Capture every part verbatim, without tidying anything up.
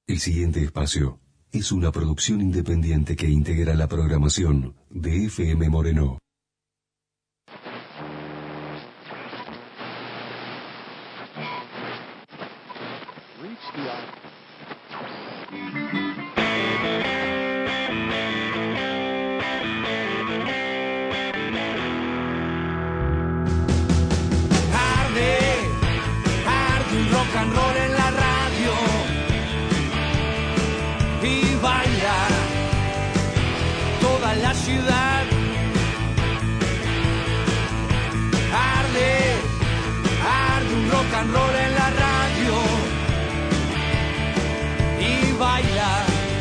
El siguiente espacio es una producción independiente que integra la programación de F M Moreno. Ciudad arde, arde un rock and roll en la radio y baila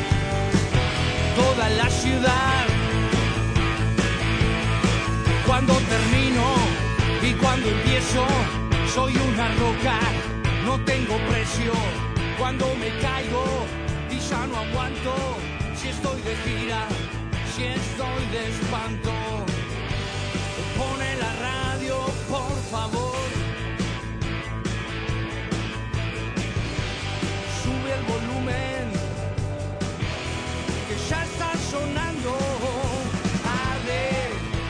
toda la ciudad. Cuando termino y cuando empiezo, soy una roca, no tengo precio. Cuando me caigo y ya no aguanto, si estoy de gira, si estoy de espanto, pone la radio, por favor. Sube el volumen, que ya está sonando. Arde,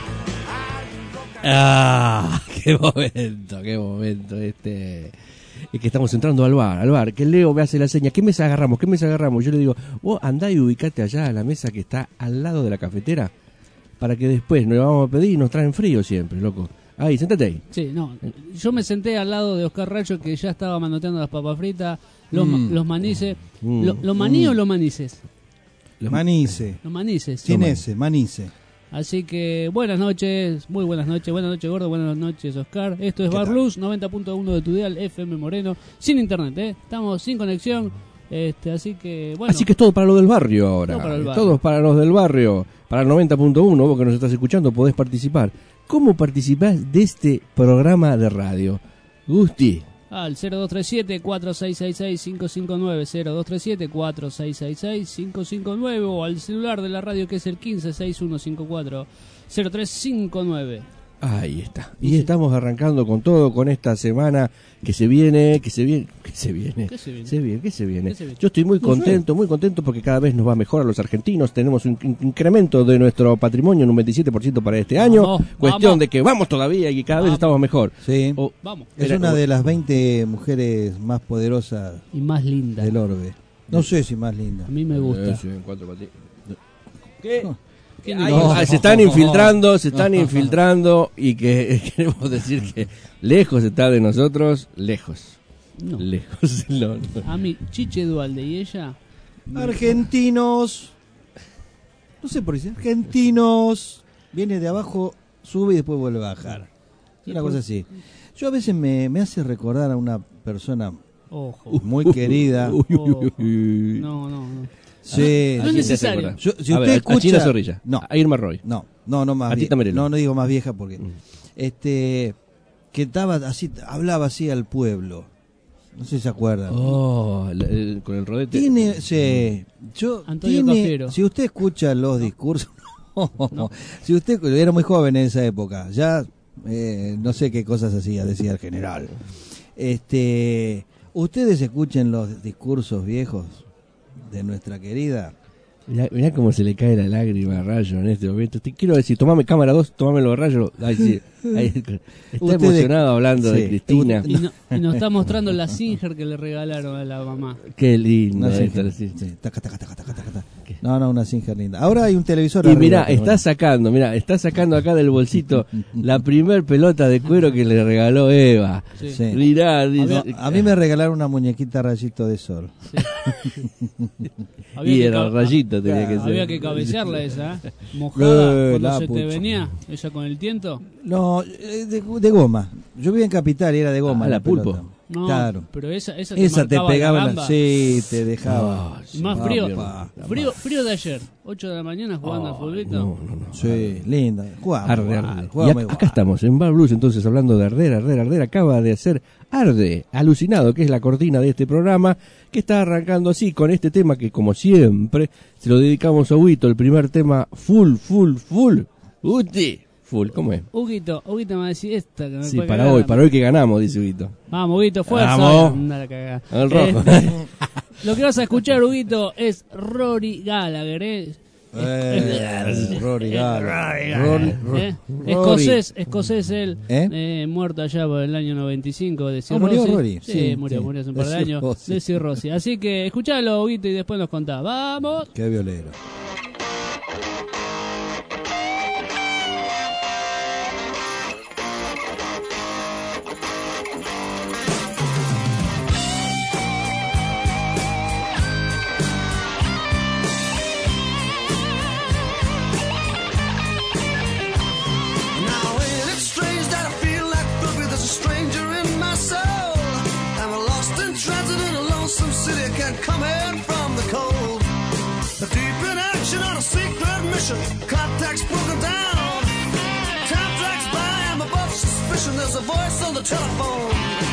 arde un rock and roll. Ah, qué momento, qué momento este. Es que estamos entrando al bar, al bar, que Leo me hace la seña, ¿qué mesa agarramos? ¿Qué mesa agarramos? Yo le digo, vos andá y ubicate allá a la mesa que está al lado de la cafetera, para que después nos vamos a pedir y nos traen frío siempre, loco. Ahí, sentate ahí. Sí, no, yo me senté al lado de Oscar Racho, que ya estaba manoteando las papas fritas, los, mm. los manices. Mm. ¿Los lo maní mm. o los manices? Los manices. Los manices. Sin ese, manice. Así que buenas noches, muy buenas noches, buenas noches Gordo, buenas noches Oscar. Esto es Bar Blues, noventa punto uno de tu dial, F M Moreno, sin internet, ¿eh? Estamos sin conexión, este, así que bueno. Así que es todo para lo del barrio ahora, todo para, el barrio. Todo para los del barrio, para el noventa punto uno, vos que nos estás escuchando podés participar. ¿Cómo participás de este programa de radio? Gusti. Al cero dos tres siete, cuatro seis seis seis, cinco cinco nueve, cero dos tres siete, cuatro seis seis seis, cinco cinco nueve o al celular de la radio que es el quince, sesenta y uno cincuenta y cuatro, cero tres cincuenta y nueve. Ahí está. Y sí, estamos arrancando con todo, con esta semana que se viene, que se viene, que se viene, ¿Qué se viene? Se viene, ¿qué se viene? ¿Qué se viene? Yo estoy muy contento, muy contento porque cada vez nos va mejor a los argentinos. Tenemos un incremento de nuestro patrimonio en un veintisiete por ciento para este año. Vamos, Cuestión vamos. de que vamos todavía y cada vamos. vez estamos mejor. Sí. O, vamos. Es Era, una o, de las veinte mujeres más poderosas y más linda del orbe. No sé si más linda. A mí me gusta. Eh, sí, cuatro pati- ¿Qué? No. Ay, No. se están infiltrando, se están infiltrando y que queremos decir que lejos está de nosotros, lejos. No. Lejos. No, no. A mí, Chiche Dualde y ella. Argentinos. No sé por qué. Argentinos. Viene de abajo, sube y después vuelve a bajar. Una cosa así. Yo a veces me, me hace recordar a una persona Ojo. muy querida. Uy, uy, uy. No, no, no. Sí. No es necesario. Yo, si A usted ver, escucha, a China Zorrilla, no, a Irma Roy, no, no, no más a vie- Tita Merelo. no, no digo más vieja porque, Mm. este, que estaba así, hablaba así al pueblo. No sé si se acuerdan. Oh, el- el- con el rodete. Tiene, sí, yo, Antonio tiene, Cafiero. si usted escucha los discursos, no, si usted era muy joven en esa época, ya eh, no sé qué cosas hacía, decía el general. Este, ustedes escuchen los discursos viejos de nuestra querida. Mirá, mirá cómo se le cae la lágrima a Rayo en este momento. Te quiero decir, tomame cámara dos, tomame los rayos. Ay, sí, ahí, está Ustedes- emocionado hablando sí. de Cristina. Y, no- y nos está mostrando la Singer que le regalaron a la mamá. Qué lindo. Una esto, Singer, sí. sí, taca, taca, taca, taca, taca, taca. No, no, una Singer linda. Ahora hay un televisor Y arriba, mirá, pero está bueno. sacando, mirá, está sacando acá del bolsito la primer pelota de cuero que le regaló Eva. Sí. Sí. Mirá, No, dice, a mí me regalaron una muñequita rayito de sol. Había y que era ca- rayito tenía que ser. Había que cabecearla esa, ¿eh? Mojada Eh, cuando la se te pucha. venía, ella con el tiento. No, eh, de, de goma. Yo vivía en Capital y era de goma. Ah, la pulpo. pelota. No, Claro. pero esa, esa te Esa te marcaba pegaba, la la- gamba. sí, te dejaba. Ah, Y más frío, Papá. frío, frío de ayer, ocho de la mañana jugando al futbolito. No, no, no. Sí, linda. Jugaba Arde, igual, arde. Y jugaba acá, igual. acá estamos, en Bar Blues, entonces hablando de arder, arder, arder. Acaba de hacer Arde, alucinado, que es la cortina de este programa, que está arrancando así con este tema que, como siempre, se lo dedicamos a Huito, el primer tema full, full, full. Uti, full, ¿cómo es? Huguito, Huguito me va a decir esta que me Sí, puede para cagar. hoy, para hoy que ganamos, dice Huito. Vamos, Huguito, fuerza. Vamos. Anda la cagada. Al rojo. Este, Lo que vas a escuchar, Huguito, es Rory Gallagher, ¿eh? Eh, Rory Gallagher. Rory, Rory, ¿eh? Rory. Escocés, escocés él, ¿Eh? eh, muerto allá por el año noventa y cinco de Ah, cirrosis. murió Rory. Sí, Sí, murió, sí. murió hace un De par de años cirrosis. de cirrosis. Así que escuchalo, Huguito, y después nos contás. ¡Vamos! Qué violero. Now ain't it strange that I feel like Philby, there's a stranger in my soul. I'm lost in transit in a lonesome city, can't come in from the cold. Deep in action on a secret mission, contacts broken down. Time drags by, I'm above suspicion, there's a voice on the telephone.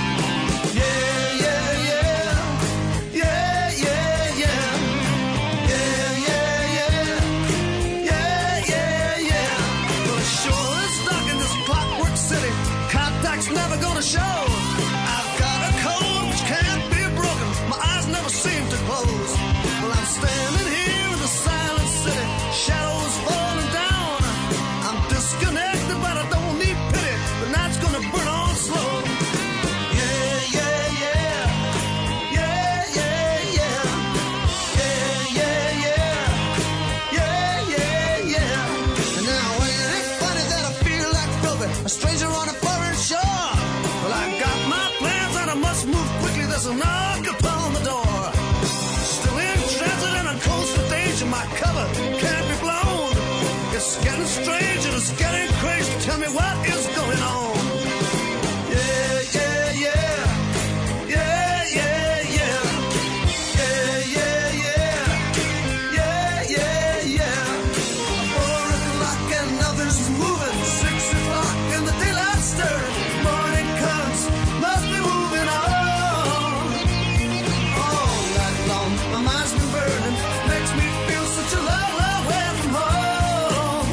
Yeah, yeah, yeah. Yeah, yeah, yeah. Yeah, yeah, yeah. Yeah, yeah, yeah. Well, it sure is dark in this clockwork city. Contact's never gonna show. I've got a code which can't be broken. My eyes never seem to close. Well, I'm standing here in the silent city. Shadows falling down. I'm disconnected, but I don't need pity. The night's gonna burn on slow. Yeah, yeah, yeah. Yeah, yeah, yeah. Yeah, yeah, yeah. Yeah, yeah, yeah. And now ain't it funny that I feel like Philby, a stranger on a foreign shore? Well, I got my plans and I must move quickly. There's a knock upon the door. Still in transit and on coast for danger. My cover can't be blown. It's getting strange and it's getting crazy. Tell me what is going on. Yeah, yeah, yeah. Yeah, yeah, yeah. Yeah, yeah, yeah. Yeah, yeah, yeah. Four o'clock and nothing's moving. Six o'clock and the daylight's stirring. Morning comes, must be moving on. All night long, my mind's been burning. Makes me feel such a long, long way from home.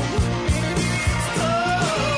Oh.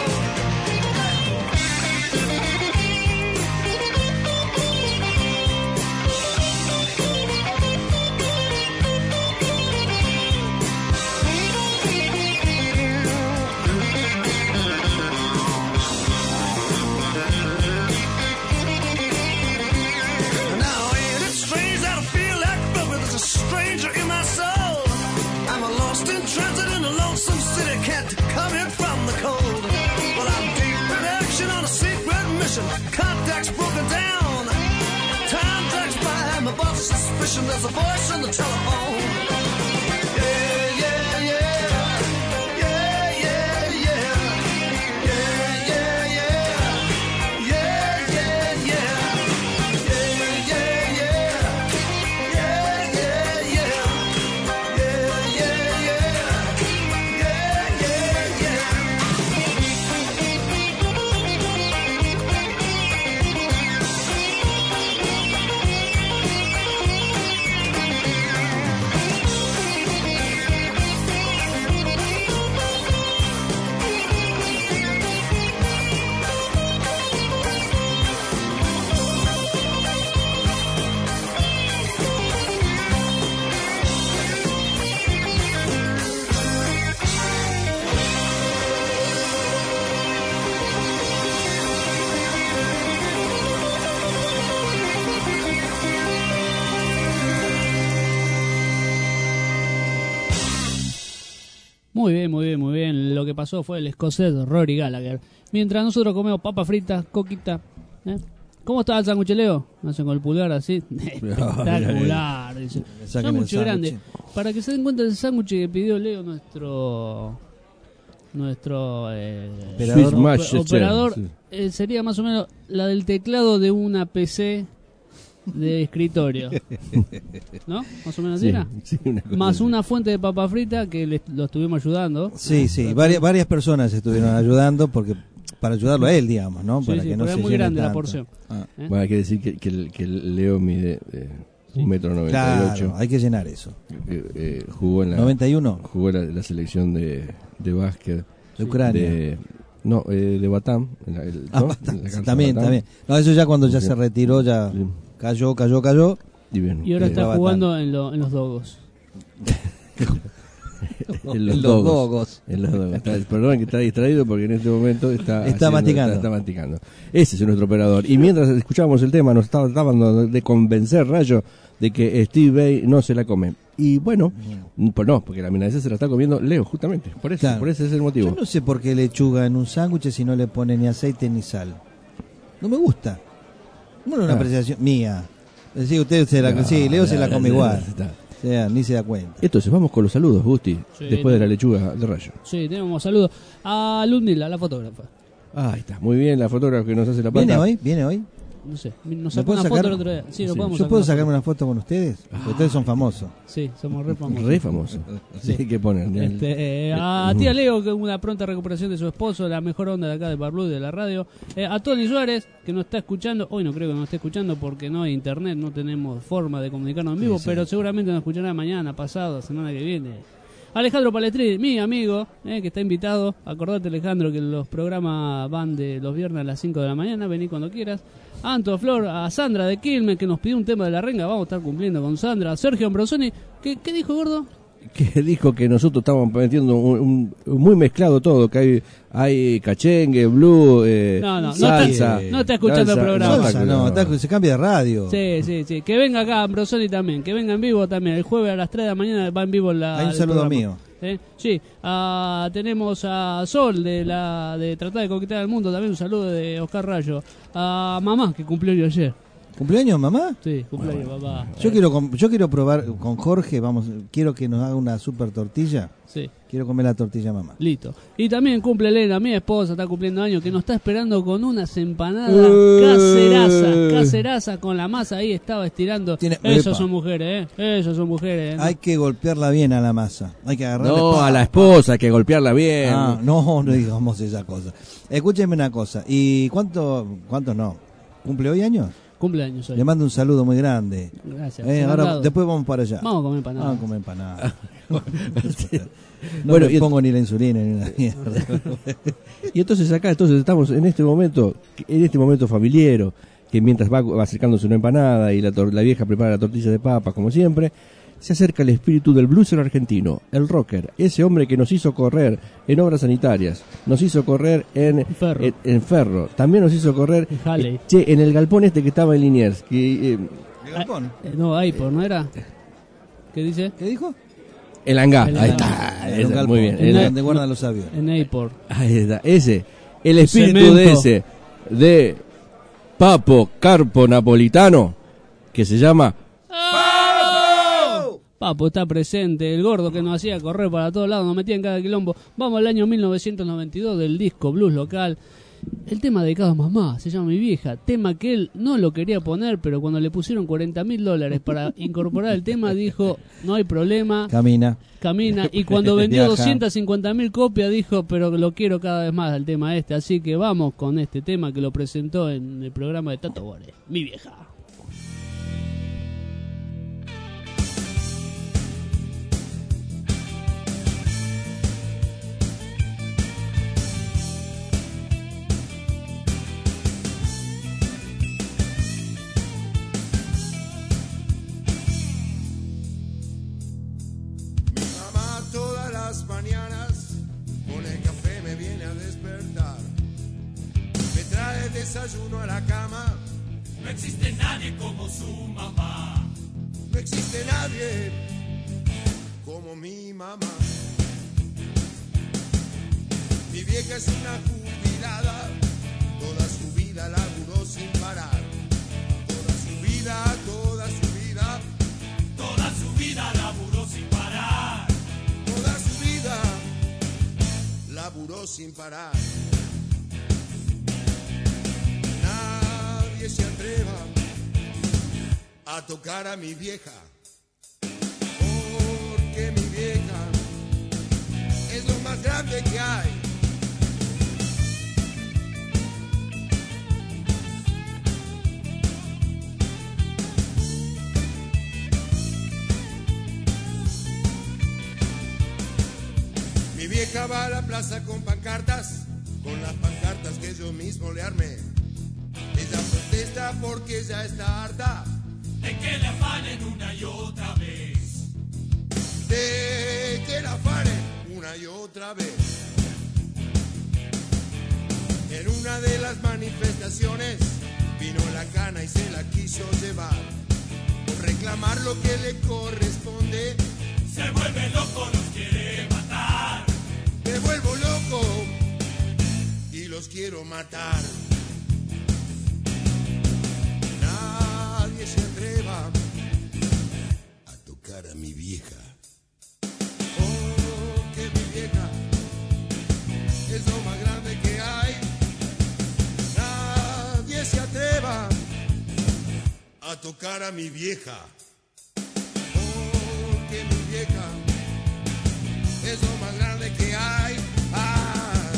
Now ain't it strange that I feel like Philby, there's a stranger in my soul. I'm a lost in transit in a lonesome city, can't come in from the cold. Well, I'm deep in action on a secret mission, contacts broken down. Time drags by, I'm above suspicion, there's a voice on the telephone. Yeah, yeah, yeah. Yeah, yeah, yeah. Yeah, yeah, yeah. Yeah, yeah, yeah. Yeah, yeah, yeah. Yeah, yeah, yeah. Yeah, yeah, yeah. Yeah, yeah, yeah. Muy bien, muy bien, muy bien. Lo que pasó fue el escocés Rory Gallagher. Mientras nosotros comemos papas fritas, coquita. ¿eh? ¿Cómo está el sándwich, Leo? Hacen con el pulgar así. Espectacular. Dice. Saquen el Sándwich grande. sándwich. Para que se den cuenta del sándwich que pidió Leo, nuestro nuestro eh, Operador. Swiss Match, operador, sí. eh, sería más o menos la del teclado de una P C de escritorio. ¿No? Más o menos Sí, era. sí, una cosa Más así. una fuente de papa frita que le, lo estuvimos ayudando. Sí, sí, varias, varias personas estuvieron ayudando porque para ayudarlo a él, digamos, ¿no? Sí, Para sí, que no porque se es muy llene grande la tanto. porción. Ah, ¿eh? Bueno, hay que decir que, que, el, que el Leo mide eh, un metro noventa y ocho. Claro, hay que llenar eso. Eh, eh, jugó en la, noventa y uno jugó la, la selección de, de básquet de Ucrania. de, no, eh, de Batam. La, el, Ah, ¿no? bastante, La cancha también, Batam. también. No, eso ya cuando ya Sí. se retiró, ya Sí. cayó, cayó, cayó. Y, bien, Y ahora eh, está Batán. jugando en, lo- en los Dogos. en los Los dogos. dogos. En los dogos. Está- perdón que está distraído porque en este momento está Está masticando. Está, está masticando. Ese es nuestro operador. Y mientras escuchábamos el tema, nos estaba tratando de convencer, Rayo, de que Steve Vai no se la come. Y bueno, pues no, porque la milanesa se la está comiendo Leo, justamente. Por eso, Claro. por ese es el motivo. Yo no sé por qué lechuga en un sándwich si no le pone ni aceite ni sal. No me gusta. No es una Ah. apreciación mía. Es decir, usted se la, No, sí, Leo se la no, come no, igual. está. O sea, ni se da cuenta. Entonces, vamos con los saludos, Gusti, Sí, después no. de la lechuga de Rayo. Sí, tenemos saludos a Ludmila, la fotógrafa. Ah, ahí está, muy bien, la fotógrafa que nos hace la pata. ¿Viene hoy? ¿Viene hoy? No sé, nos ¿Me sacó puedo una sacar? foto el otro día. Sí, lo Sí. podemos ¿Yo sacar puedo una sacarme foto. una foto con ustedes? Porque ustedes son famosos. Sí, somos re famosos. Re famoso. Sí, hay que poner. Este, eh, a tía Leo, que una pronta recuperación de su esposo, la mejor onda de acá de Barblú, de la radio. Eh, a Tony Suárez, que nos está escuchando. Hoy no creo que nos esté escuchando porque no hay internet, no tenemos forma de comunicarnos en vivo, Sí, sí. pero seguramente nos escuchará mañana, pasado, semana que viene. Alejandro Palestrini, mi amigo, eh, que está invitado. Acordate, Alejandro, que los programas van de los viernes a las cinco de la mañana. Vení cuando quieras. A Anto Flor, a Sandra de Quilmes, que nos pidió un tema de la renga. Vamos a estar cumpliendo con Sandra. Sergio Ambrosoni, ¿qué, qué dijo, gordo? Que dijo que nosotros estamos metiendo un, un- un muy mezclado todo, que hay, hay cachengue, blue, eh, No, no, no salsa. está- no está escuchando el programa. está Salsa, no, escuchando. está- se cambia de radio. Sí, sí, sí. Que venga acá Ambrosoni también. Que venga en vivo también. El jueves a las tres de la mañana va en vivo la. Hay un el saludo programa. mío. ¿Eh? Sí, ah, tenemos a Sol de la de Tratar de Conquistar el Mundo, también un saludo de Oscar Rayo. A mamá, que cumplió yo ayer. ¿Cumpleaños, mamá? Sí, cumpleaños, papá. Yo Eh, quiero com- yo quiero probar con Jorge, vamos, quiero que nos haga una super tortilla. Sí, Quiero comer la tortilla, mamá. listo. Y también cumple Elena, mi esposa, está cumpliendo años, que nos está esperando con unas empanadas Eh. caserazas, caserazas con la masa ahí, estaba estirando. Tiene- Esas Epa. son mujeres, ¿eh? Esas son mujeres, ¿eh? Hay que golpearla bien a la masa. Hay que agarrarle. No, pa- a la esposa hay que golpearla bien. Ah, no, no digamos esa cosa. Escúcheme una cosa. ¿Y cuánto, cuánto no? ¿Cumple hoy años? Cumpleaños hoy. Le mando un saludo muy grande. Gracias. Eh, ahora, Fernando. después vamos para allá. Vamos a comer empanadas. Vamos a comer empanadas. No Bueno, le y- pongo ni la insulina ni una mierda. Y entonces acá, entonces estamos en este momento, en este momento familiero, que mientras va, va acercándose una empanada y la, tor- la vieja prepara la tortilla de papas, como siempre, se acerca el espíritu del bluesero argentino, el rocker, ese hombre que nos hizo correr en obras sanitarias, nos hizo correr en Ferro. en, en Ferro, también nos hizo correr En Halley. eh, che, en el galpón este que estaba en Liniers, que, eh, ¿El galpón? Eh, no, ahí, por ¿no era? ¿Qué dice? ¿Qué dijo? el hangar, El ahí hangar. está, Era un esa, galpón, muy bien, El el- donde guardan los aviones. En Airport. ahí está, ese, el espíritu Cemento. de ese, de Papo Carpo Napolitano, que se llama Papo está presente, el gordo que nos hacía correr para todos lados, nos metía en cada quilombo. Vamos al año mil novecientos noventa y dos del disco Blues Local. El tema dedicado a mamá, se llama Mi Vieja. Tema que él no lo quería poner, pero cuando le pusieron cuarenta mil dólares para incorporar el tema, dijo, no hay problema, Camina. camina. Y cuando vendió Viaja. doscientas cincuenta mil copias, dijo, pero lo quiero cada vez más el tema este. Así que vamos con este tema que lo presentó en el programa de Tato Bore. Mi Vieja. Mi mamá todas las mañanas con el café me viene a despertar. Me trae el desayuno a la cama. No existe nadie como su mamá. No existe nadie como mi mamá. Mi vieja es una jubilada. Toda su vida laburó sin parar. Toda su vida, toda su vida. Toda su vida laburó sin parar. Toda su vida laburó sin parar. Nadie se atreva a tocar a mi vieja, porque mi vieja es lo más grande que hay. Mi vieja va a la plaza con pancartas, con las pancartas que yo mismo le armé. Ella protesta porque ya está harta De que la afanen una y otra vez. De que la afanen una y otra vez. En una de las manifestaciones vino la cana y se la quiso llevar. Por reclamar lo que le corresponde, se vuelve loco, los quiere matar. Me vuelvo loco y los quiero matar. Nadie se atreva a tocar a mi vieja. Oh, que mi vieja es lo más grande que hay. Nadie se atreva a tocar a mi vieja. Oh, que mi vieja es lo más grande que hay. Ay.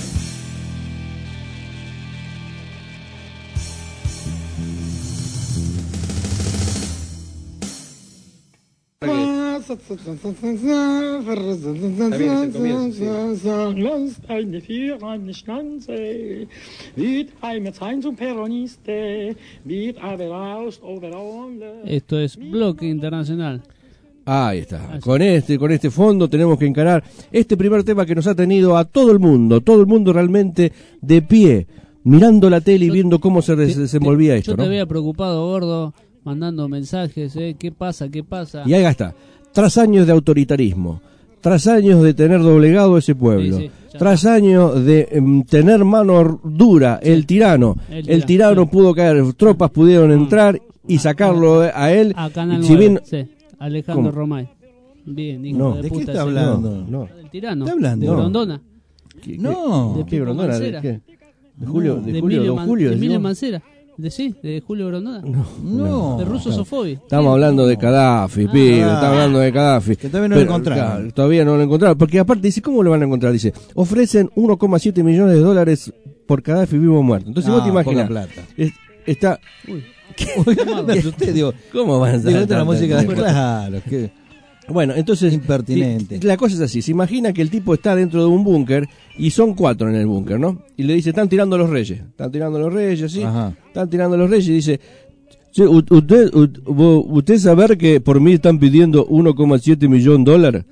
Langst eine Vier an die Schnanze, wird ein Zeit zum Peroniste, wird aber aus overall. Esto es Bloque Internacional. Ahí está. Con este, con este fondo tenemos que encarar este primer tema que nos ha tenido a todo el mundo, todo el mundo realmente de pie, mirando la tele y viendo cómo se des- desenvolvía esto, Yo te ¿no? había preocupado, gordo, mandando mensajes, ¿eh? ¿Qué pasa? ¿Qué pasa? Y ahí está. Tras años de autoritarismo, tras años de tener doblegado ese pueblo, Sí, sí, ya tras años de em, tener mano dura, el tirano, El el, tirano, tirano sí. pudo caer, tropas pudieron entrar y sacarlo a él. A Canal Si nueve, bien- sí. Alejandro ¿Cómo? Romay. Bien, hijo No. de ¿De qué puta. está ese. hablando? No, Del tirano. ¿Está hablando? De No. Grondona. ¿Qué- No. qué- De ¿Qué Pipo Grondona? ¿De Mancera. qué? ¿De Julio? ¿De De Julio? Emilio, ¿Don Man- Julio? de Emilio decimos? Mancera. De sí, de Julio Grondona. No. No. De Russo Sofobi. Estamos hablando de Gaddafi, pibe, Ah. estamos hablando de Gaddafi. Que todavía no lo encontraron. claro, todavía no lo encontraron. Porque aparte dice, ¿cómo lo van a encontrar? Dice, ofrecen uno coma siete millones de dólares por Gaddafi vivo o muerto. Entonces Ah, vos te imaginas, poca plata. es- está... Uy. Me asusté, digo, ¿Cómo van a digo, esta es la tanta- música de... Bueno, Claro, que... Bueno, entonces... Impertinente. y- La cosa es así, se imagina que el tipo está dentro de un búnker y son cuatro en el búnker, ¿no? Y le dice, están tirando los reyes, están tirando los reyes, ¿sí? Ajá. Están tirando los reyes y dice... "Che, u- usted, u- vo- usted saber que por mí están pidiendo uno coma siete millón de dólares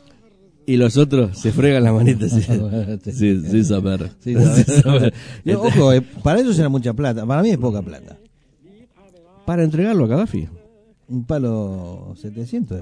y los otros se fregan la manita así. Sí, sí saber. Sí, saber. Sí saber. Yo, ojo, eh, para ellos era mucha plata. Para mí es poca plata. Para entregarlo a Gaddafi. Un palo setecientos.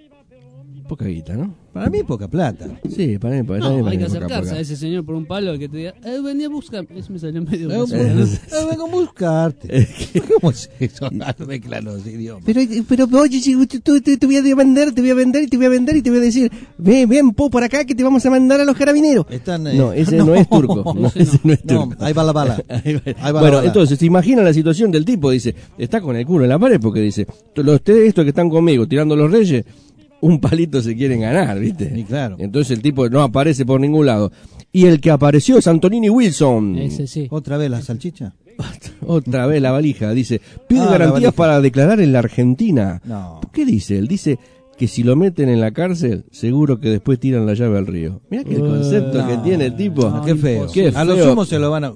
Poca guita, ¿no? Para mí es poca plata. Sí, para mí, para mí No, para hay mí que poca, acercarse poca. a ese señor por un palo que te diga, eh, vení a buscar. Eso me salió medio. Eh, grosero, ¿no? eh, vengo a buscarte. ¿Cómo es eso? Mezcla los idiomas. Pero, pero oye, si tú, tú- tú- te voy a vender, te voy a vender y te voy a vender y te voy a decir, ven, ven, po, por acá que te vamos a mandar a los carabineros. Están, eh, No, ese no, es turco. No, ese ese no es No, turco. ahí va la bala. Ahí va. Ahí va la Bueno, bala. entonces, se imagina la situación del tipo, dice, está con el culo en la pared porque dice, los ustedes estos que están conmigo tirando los reyes, un palito se quieren ganar, ¿viste? Y claro. Entonces el tipo no aparece por ningún lado. Y el que apareció es Antonini Wilson. Ese sí. ¿Otra vez la salchicha? Otra vez la valija, dice, pide Ah, la garantías valija. para declarar en la Argentina. No. ¿Qué dice? Él dice que si lo meten en la cárcel, seguro que después tiran la llave al río. Mira que el concepto no. que tiene el tipo. Ah, qué feo. Qué A lo feo. sumo se lo van a...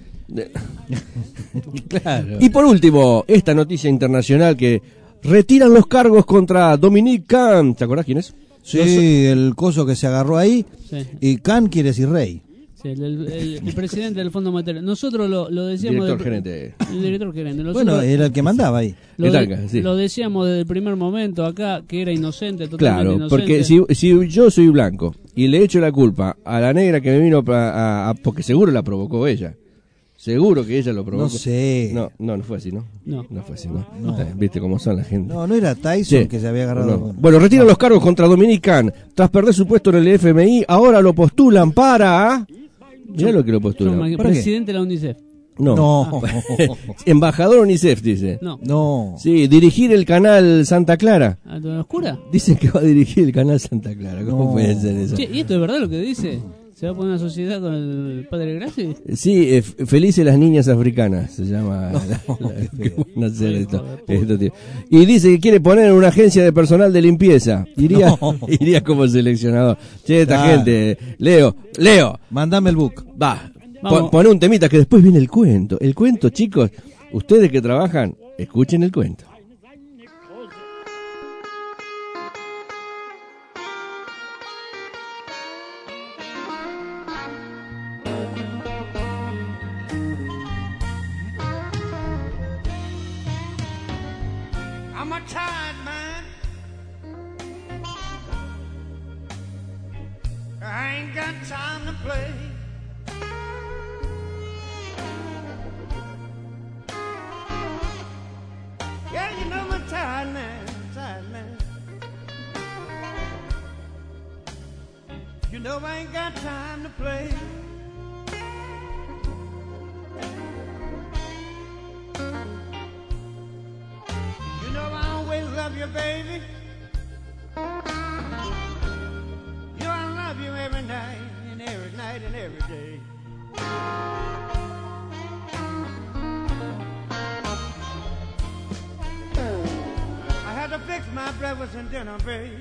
Claro. Y por último, esta noticia internacional que retiran los cargos contra Dominique Khan. ¿Te acordás quién es? Sí, el coso que se agarró ahí. Sí. Y Khan quiere decir rey. Sí, el, el- el- el presidente del Fondo Monetario. Nosotros lo, lo decíamos. Director del- gerente. El director gerente. Nosotros Bueno, era el que mandaba ahí. lo, el de- Talca, sí. lo decíamos desde el primer momento acá, que era inocente, totalmente Claro, inocente. porque si, si yo soy blanco y le echo la culpa a la negra que me vino pa- a, a- porque seguro la provocó ella. Seguro que ella lo provocó. No sé. No, no, no fue así, ¿no? No. No fue así, ¿no? Está bien, Viste cómo son la gente. No, no era Tyson Sí. que se había agarrado. No. Bueno, retiran los cargos contra Dominique Khan. Tras perder su puesto en el F M I, ahora lo postulan para... Mirá lo que lo John postulan. McCain, ¿Para qué? presidente de la UNICEF. No. No. Embajador UNICEF, dice. No. No. Sí, dirigir el canal Santa Clara. ¿A la oscura? Dicen que va a dirigir el canal Santa Clara. ¿Cómo No. puede ser eso? Che, ¿y esto es verdad lo que dice? ¿Se va a poner una sociedad con el padre Graci? Sí, eh, f- Felices las niñas africanas, se llama. la- la- que van a hacer esto- esto, tío. Y dice que quiere poner una agencia de personal de limpieza. Iría, No. iría como seleccionador. Che, esta Claro. gente, Leo, Leo, Mandame el book. va, Vamos. pon, pon un temita que después viene el cuento. El cuento, chicos, ustedes que trabajan, escuchen el cuento. tired man. I ain't got time to play. Yeah, you know I'm a tired man, tired man. You know I ain't got time to play. You know I always love you, baby. You know I love you every night and every night and every day. I had to fix my breakfast and dinner, babe.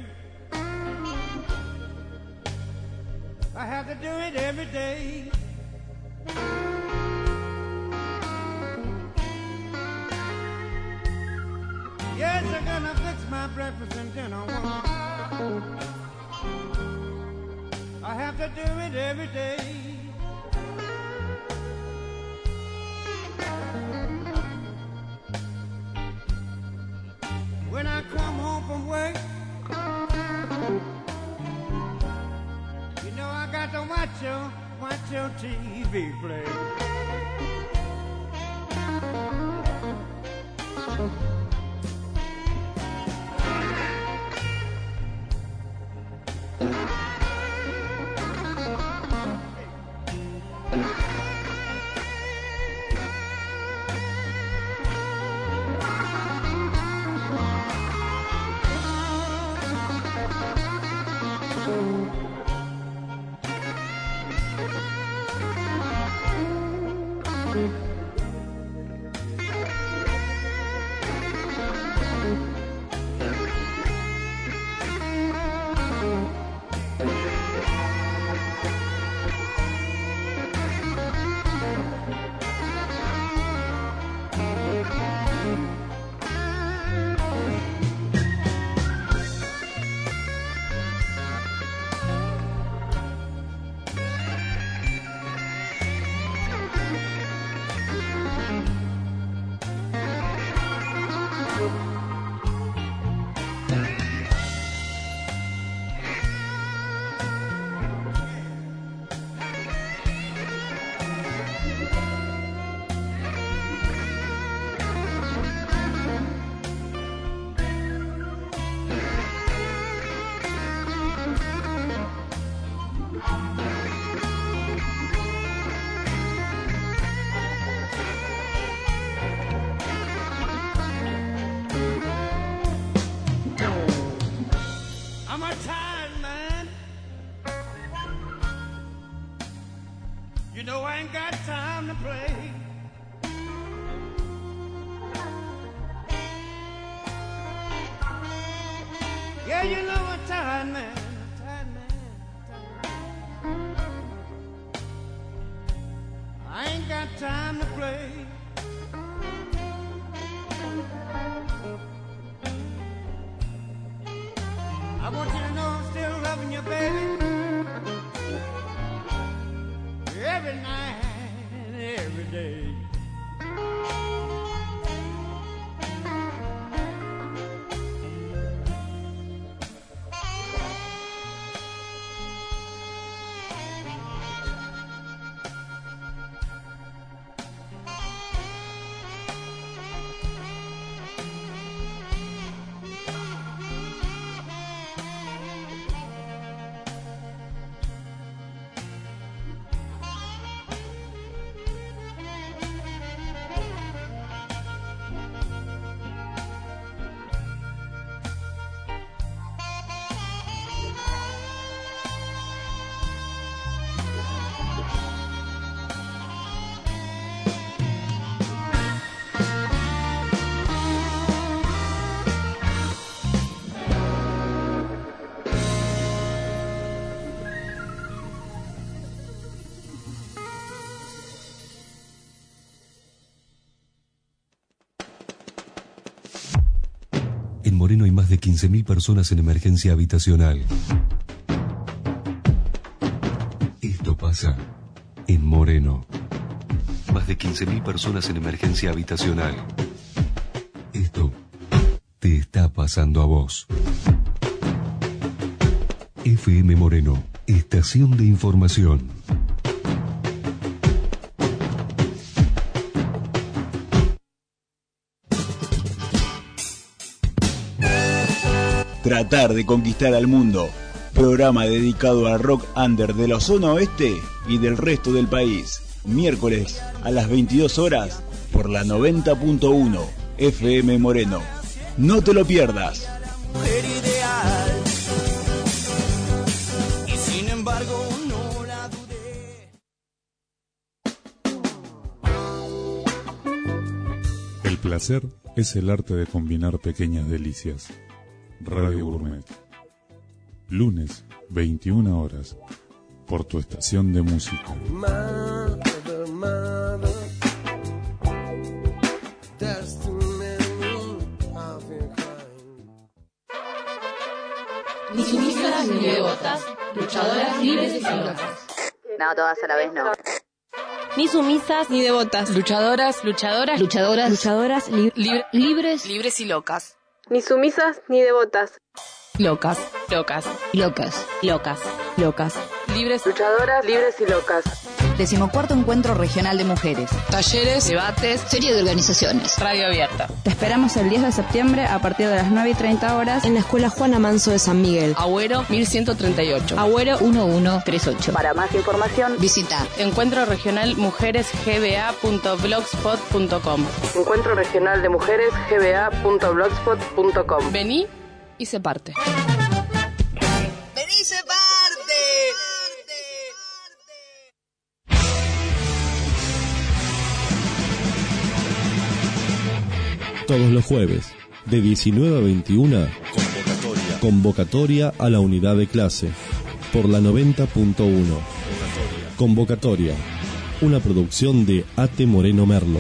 I have to do it every day. Yes, I'm gonna fix my breakfast and dinner, woman. I have to do it every day. When I come home from work, you know I got to watch your, watch your T V play. En Moreno hay más de quince mil personas en emergencia habitacional. Esto pasa en Moreno. Más de quince mil personas en emergencia habitacional. Esto te está pasando a vos. F M Moreno, estación de información. Tratar de conquistar al mundo. Programa dedicado al rock under de la zona oeste y del resto del país. Miércoles a las veintidós horas por la noventa punto uno F M Moreno. No te lo pierdas. Mujer ideal. Y sin embargo no la dudé. El placer es el arte de combinar pequeñas delicias. Radio Gourmet. Lunes, veintiuna horas, por tu estación de música. Mother, mother, there's too many of your kind. Ni sumisas ni devotas, luchadoras libres y locas. No, todas a la vez no. Ni sumisas ni devotas, luchadoras, luchadoras, luchadoras, luchadoras, li libre, libres, libres y locas. Ni sumisas ni devotas. Locas, locas, locas, locas, locas, libres, luchadoras, libres y locas. Decimocuarto Encuentro Regional de Mujeres. Talleres, debates, Serie de organizaciones. radio abierta. Te esperamos el diez de septiembre a partir de las nueve y treinta horas en la Escuela Juana Manso de San Miguel. Agüero mil ciento treinta y ocho. Agüero uno uno tres ocho. Para más información, visita Encuentro Regional Mujeres G B A punto blogspot punto com. Encuentro Regional de Mujeres G B A punto blogspot punto com. Vení y se parte. ¡Vení y se parte! Todos los jueves, de diecinueve a veintiuna, convocatoria. Convocatoria a la unidad de clase, por la noventa punto uno. Convocatoria, una producción de A T Moreno Merlo.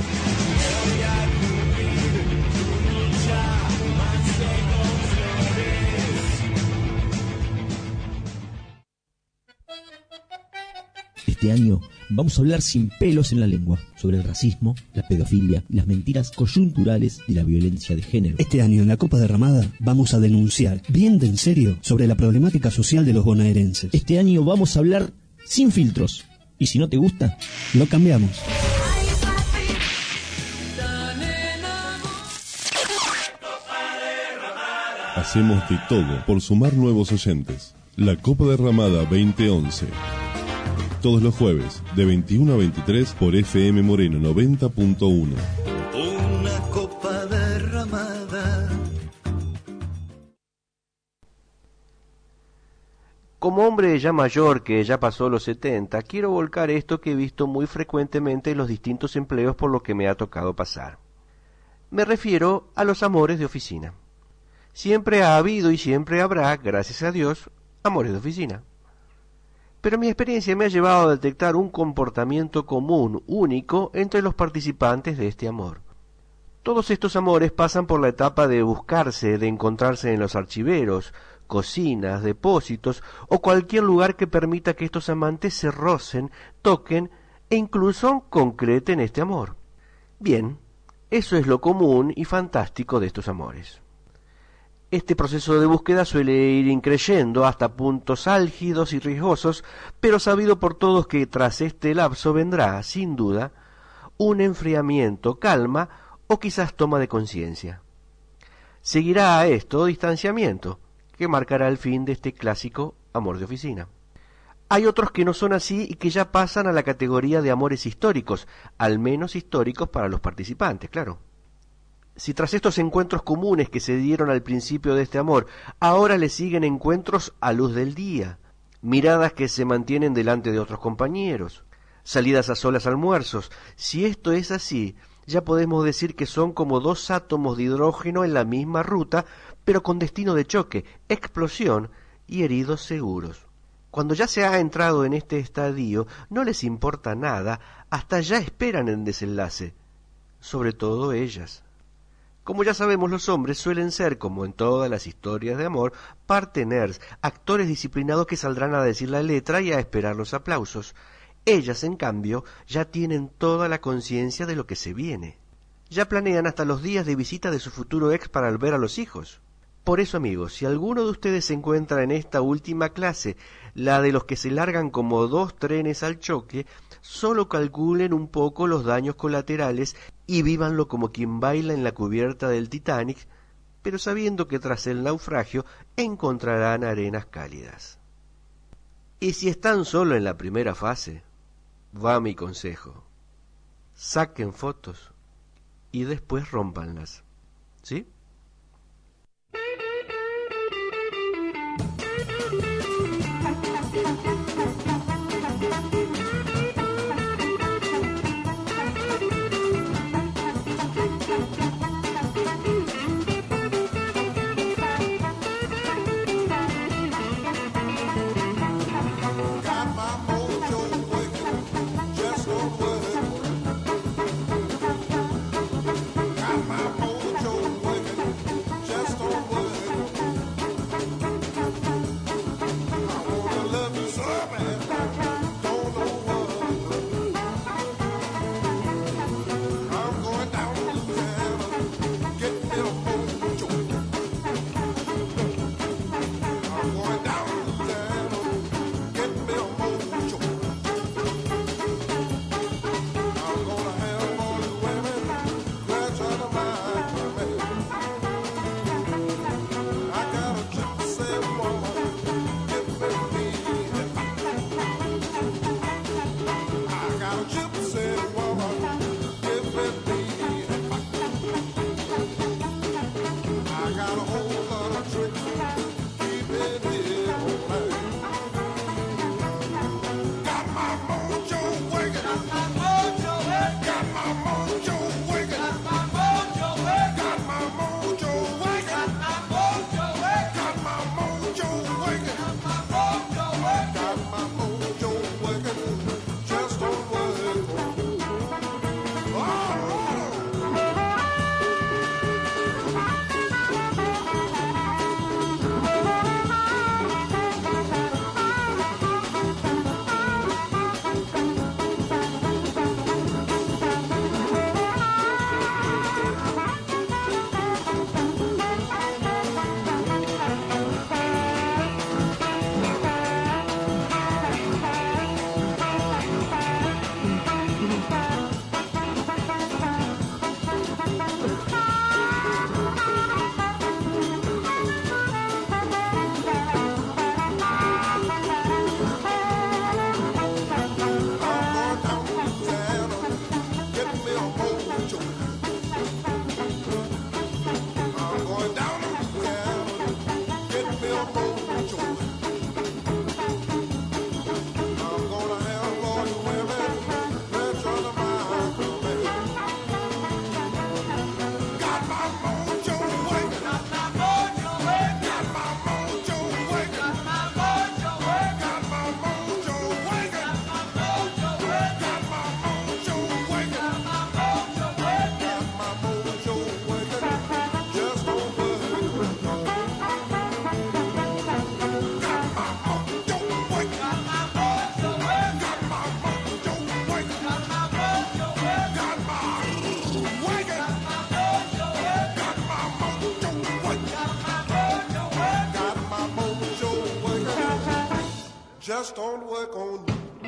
Este año vamos a hablar sin pelos en la lengua sobre el racismo, la pedofilia y las mentiras coyunturales de la violencia de género. Este año en la Copa Derramada vamos a denunciar bien de en serio sobre la problemática social de los bonaerenses. Este año vamos a hablar sin filtros y si no te gusta, lo cambiamos. Hacemos de todo por sumar nuevos oyentes. La Copa Derramada veinte once. Todos los jueves, de veintiuno a veintitrés, por F M Moreno noventa punto uno. Una copa derramada. Como hombre ya mayor que ya pasó los setenta, quiero volcar esto que he visto muy frecuentemente en los distintos empleos por lo que me ha tocado pasar. Me refiero a los amores de oficina. Siempre ha habido y siempre habrá, gracias a Dios, amores de oficina. Pero mi experiencia me ha llevado a detectar un comportamiento común, único, entre los participantes de este amor. Todos estos amores pasan por la etapa de buscarse, de encontrarse en los archiveros, cocinas, depósitos o cualquier lugar que permita que estos amantes se rocen, toquen e incluso concreten este amor. Bien, eso es lo común y fantástico de estos amores. Este proceso de búsqueda suele ir increyendo hasta puntos álgidos y riesgosos, pero sabido por todos que tras este lapso vendrá, sin duda, un enfriamiento, calma o quizás toma de conciencia. Seguirá a esto distanciamiento, que marcará el fin de este clásico amor de oficina. Hay otros que no son así y que ya pasan a la categoría de amores históricos, al menos históricos para los participantes, claro. Si tras estos encuentros comunes que se dieron al principio de este amor, ahora le siguen encuentros a luz del día, miradas que se mantienen delante de otros compañeros, salidas a solas almuerzos, si esto es así, ya podemos decir que son como dos átomos de hidrógeno en la misma ruta, pero con destino de choque, explosión y heridos seguros. Cuando ya se ha entrado en este estadio, no les importa nada, hasta ya esperan el desenlace, sobre todo ellas. Como ya sabemos, los hombres suelen ser, como en todas las historias de amor, parteners, actores disciplinados que saldrán a decir la letra y a esperar los aplausos. Ellas, en cambio, ya tienen toda la conciencia de lo que se viene. ya planean hasta los días de visita de su futuro ex para ver a los hijos. Por eso, amigos, si alguno de ustedes se encuentra en esta última clase, la de los que se largan como dos trenes al choque, solo calculen un poco los daños colaterales y vívanlo como quien baila en la cubierta del Titanic, pero sabiendo que tras el naufragio encontrarán arenas cálidas. Y si están solo en la primera fase, va mi consejo. Saquen fotos y después rómpanlas. ¿Sí? Just don't work on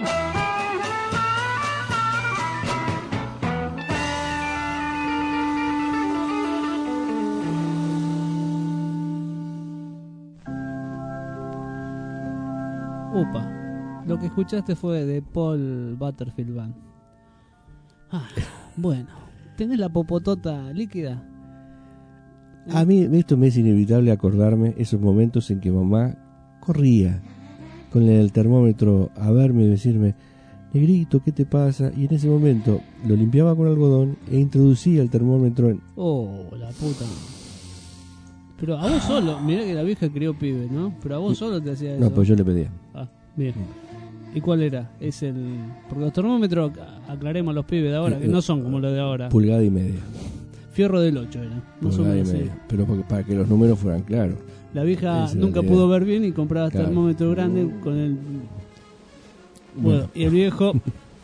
Upa, lo que escuchaste fue de Paul Butterfield Band. Ah, bueno, ¿tenés la popotota líquida? A mí esto me es inevitable acordarme esos momentos en que mamá corría con el termómetro a verme y decirme: negrito, ¿qué te pasa? Y en ese momento lo limpiaba con algodón e introducía el termómetro en... Oh, la puta. Pero a vos solo, mirá que la vieja crió pibe, ¿no? Pero a vos solo te hacía eso. No, pues yo le pedía. Ah, bien. ¿Y cuál era? Es el... Porque los termómetros, aclaremos a los pibes de ahora, que no son como los de ahora. Pulgada y media. Fierro del ocho era. Pulgada y media. Pero porque, para que los números fueran claros. La vieja Esa nunca idea. pudo ver bien y compraba Claro. termómetro grande con el... Bueno, Bueno. y el viejo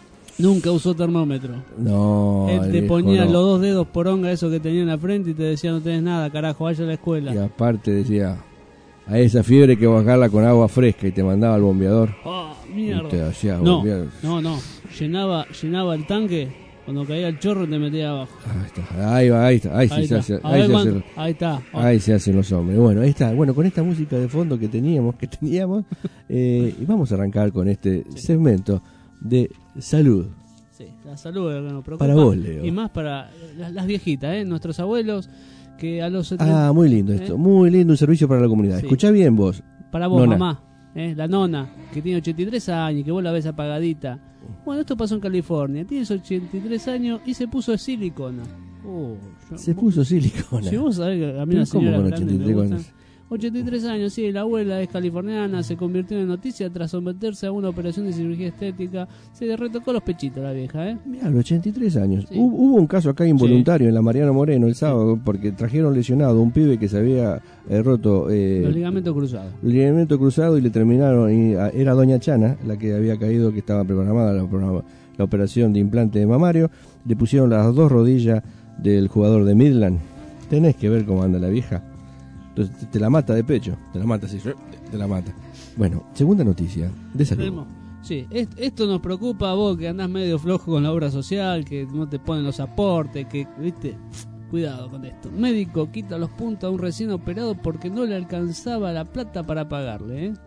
Nunca usó termómetro. No. Él te viejo, ponía no. los dos dedos poronga, eso que tenía en la frente, y te decía: no tenés nada, carajo, vaya a la escuela. Y aparte decía, a esa fiebre hay que bajarla con agua fresca, y te mandaba al bombeador. Oh, mierda. Y te hacía no, bombear. no, no. Llenaba, llenaba el tanque, cuando caía el chorro te metía abajo. Ahí está, ahí va, ahí está, ahí, Ahí sí está. se hace, A ahí ver, se man, hace- ahí está. Oh. ahí se hacen los hombres. Bueno, ahí está, bueno, con esta música de fondo que teníamos, que teníamos, eh, y vamos a arrancar con este segmento de salud. Sí, la salud es lo que nos preocupa. Para vos, Leo. Y más para las, las viejitas, ¿eh? Nuestros abuelos, que a los setenta... Ah, muy lindo esto, ¿eh? muy lindo, un servicio para la comunidad. Sí. Escuchá bien vos. Para vos, nona. mamá, ¿eh? La nona, que tiene ochenta y tres años, que vos la ves apagadita. Bueno, esto pasó en California. Tienes ochenta y tres años y se puso de silicona. Oh, yo- Se puso silicona. Si vos sabés que a mí Pero una ¿cómo señora con grande ochenta y tres me gustan. años? ochenta y tres años, sí, la abuela es californiana, se convirtió en noticia tras someterse a una operación de cirugía estética. Se le retocó los pechitos la vieja, ¿eh? Mirá, a los ochenta y tres años. Sí. Hubo, hubo un caso acá involuntario en la Mariano Moreno el sábado, porque trajeron lesionado a un pibe que se había eh, roto eh, Los ligamentos cruzados. el ligamento cruzado, y le terminaron, y a- era doña Chana la que había caído, que estaba programada la, programa- la operación de implante de mamario. Le pusieron las dos rodillas del jugador de Midland. Tenés que ver cómo anda la vieja. Entonces te, te la mata de pecho, te la mata así, te la mata. Bueno, segunda noticia de salud. Tenemos- Sí, est- esto nos preocupa a vos que andás medio flojo con la obra social, que no te ponen los aportes, que, viste, cuidado con esto. Médico quita los puntos a un recién operado porque no le alcanzaba la plata para pagarle, ¿eh?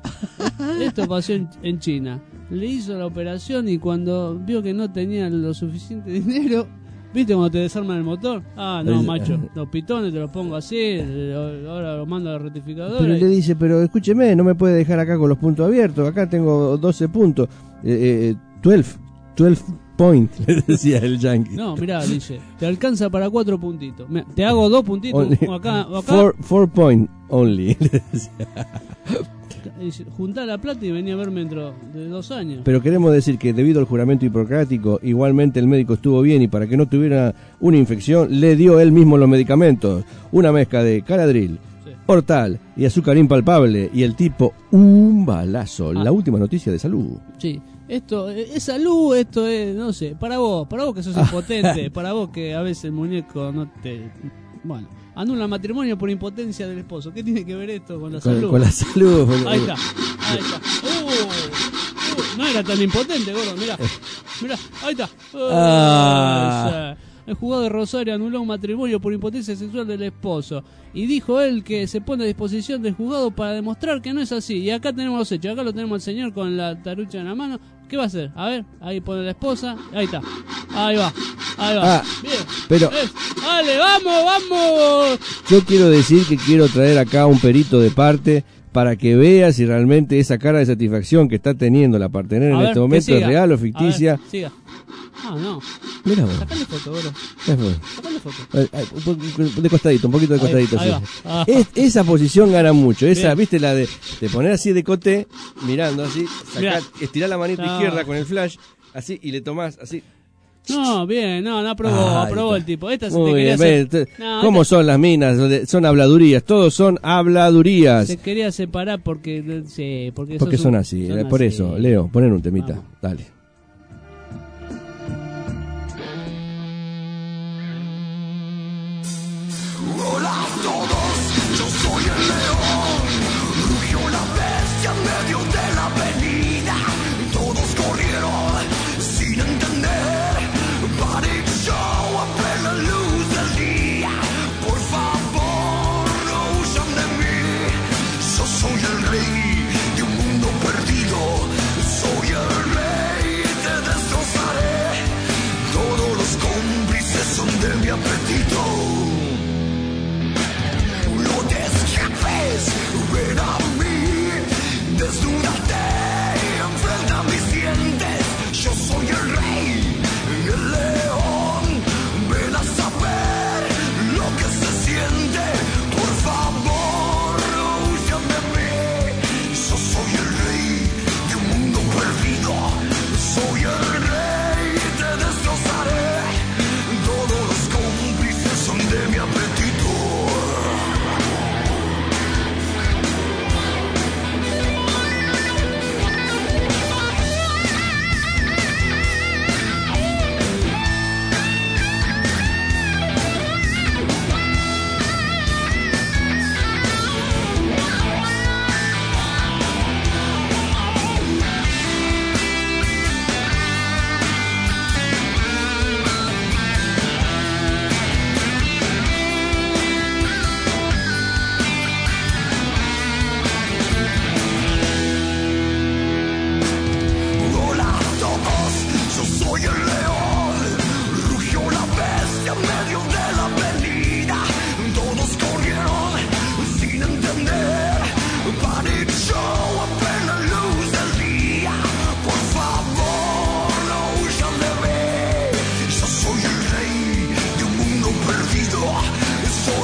Esto pasó en, en China. Le hizo la operación y cuando vio que no tenía lo suficiente dinero, ¿viste cuando te desarman el motor? Ah, no, Es- macho, los pitones te los pongo así, lo- ahora los mando a la rectificadora. Pero y- le dice, pero escúcheme, no me puede dejar acá con los puntos abiertos. Acá tengo doce puntos. Eh, eh, doce, doce point, le decía el yankee. No, mirá, dice, te alcanza para cuatro puntitos. Mirá, te hago dos puntitos. Only- Acá, acá Four, four point only. le decía. dice, juntá la plata y venía a verme dentro de dos años. Pero queremos decir que debido al juramento hipocrático, igualmente el médico estuvo bien, y para que no tuviera una infección, le dio él mismo los medicamentos. Una mezcla de Caladril, Sí. Hortal y azúcar impalpable, y el tipo un balazo. Ah. La última noticia de salud. Sí, esto eh, es salud, esto es, no sé, para vos, para vos que sos impotente, para vos que a veces el muñeco no te... Bueno, anula matrimonio por impotencia del esposo. ¿Qué tiene que ver esto con la Con, salud? con la salud. porque- Ahí está, ahí está. Uh, uh, no era tan impotente, gordo, mirá. Mirá, ahí está. Uh, Ah. sí. El jugador de Rosario anuló un matrimonio por impotencia sexual del esposo. Y dijo él que se pone a disposición del juzgado para demostrar que no es así. Y acá tenemos los hechos. Acá lo tenemos al señor con la tarucha en la mano. ¿Qué va a hacer? A ver, ahí pone la esposa. Ahí está. Ahí va. Ahí va. Ah, Bien. pero- Es- Dale, vamos, vamos. Yo quiero decir que quiero traer acá un perito de parte para que vea si realmente esa cara de satisfacción que está teniendo la partener en A ver, este que momento es siga. real o A ficticia. ver, siga. Ah, no. Mira vos. Sacale foto, bro. Ya fue. Sacale foto. Ay, ay, un po- de costadito, un poquito de Ahí- costadito. ahí así. va. Ah. Es- esa posición gana mucho. Esa, Bien. viste, la de, de poner así de coté, mirando así, Mirá. sacar, estirar la manita No. izquierda con el flash, así, y le tomás así. No, bien, no, no aprobó, Ay, aprobó está. el tipo. Esta se Muy te quería bien, hacer- ve, te- No, ¿cómo esta son las minas? Son habladurías, todos son habladurías. se quería separar porque sí, porque, Porque sos son un- así, son eh, por así. eso, Leo, poner un temita, Vamos. dale. Hola a todos, yo soy el león. Rugió la bestia en medio de la avenida. Todos corrieron sin entender. Panic show a plena luz del día. Por favor, no huyan de mí. Yo soy el rey de un mundo perdido. Soy el rey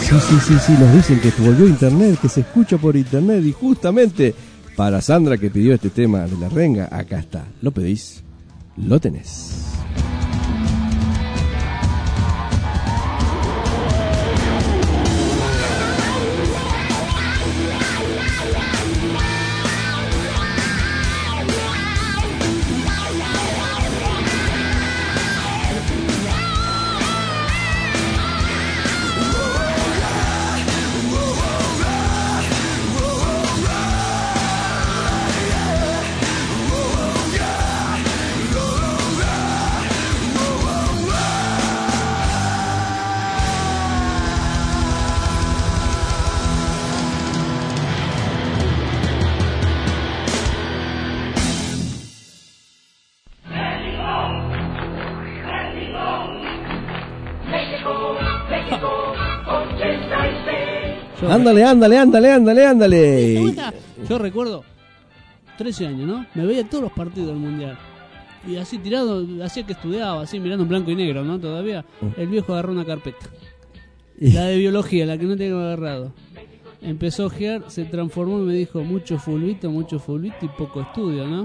sí, sí, sí, sí, nos dicen que volvió internet, que se escucha por internet y justamente para Sandra que pidió este tema de la renga, acá está. Lo pedís, lo tenés. Ándale, ándale, ándale, ándale, ándale. Yo recuerdo trece años, ¿no? Me veía todos los partidos del Mundial. Y así tirado, hacía que estudiaba, así mirando en blanco y negro, ¿no? Todavía. El viejo agarró una carpeta. La de biología, la que no tengo agarrado. Empezó a ojear, se transformó y me dijo mucho fulbito, mucho fulbito y poco estudio, ¿no?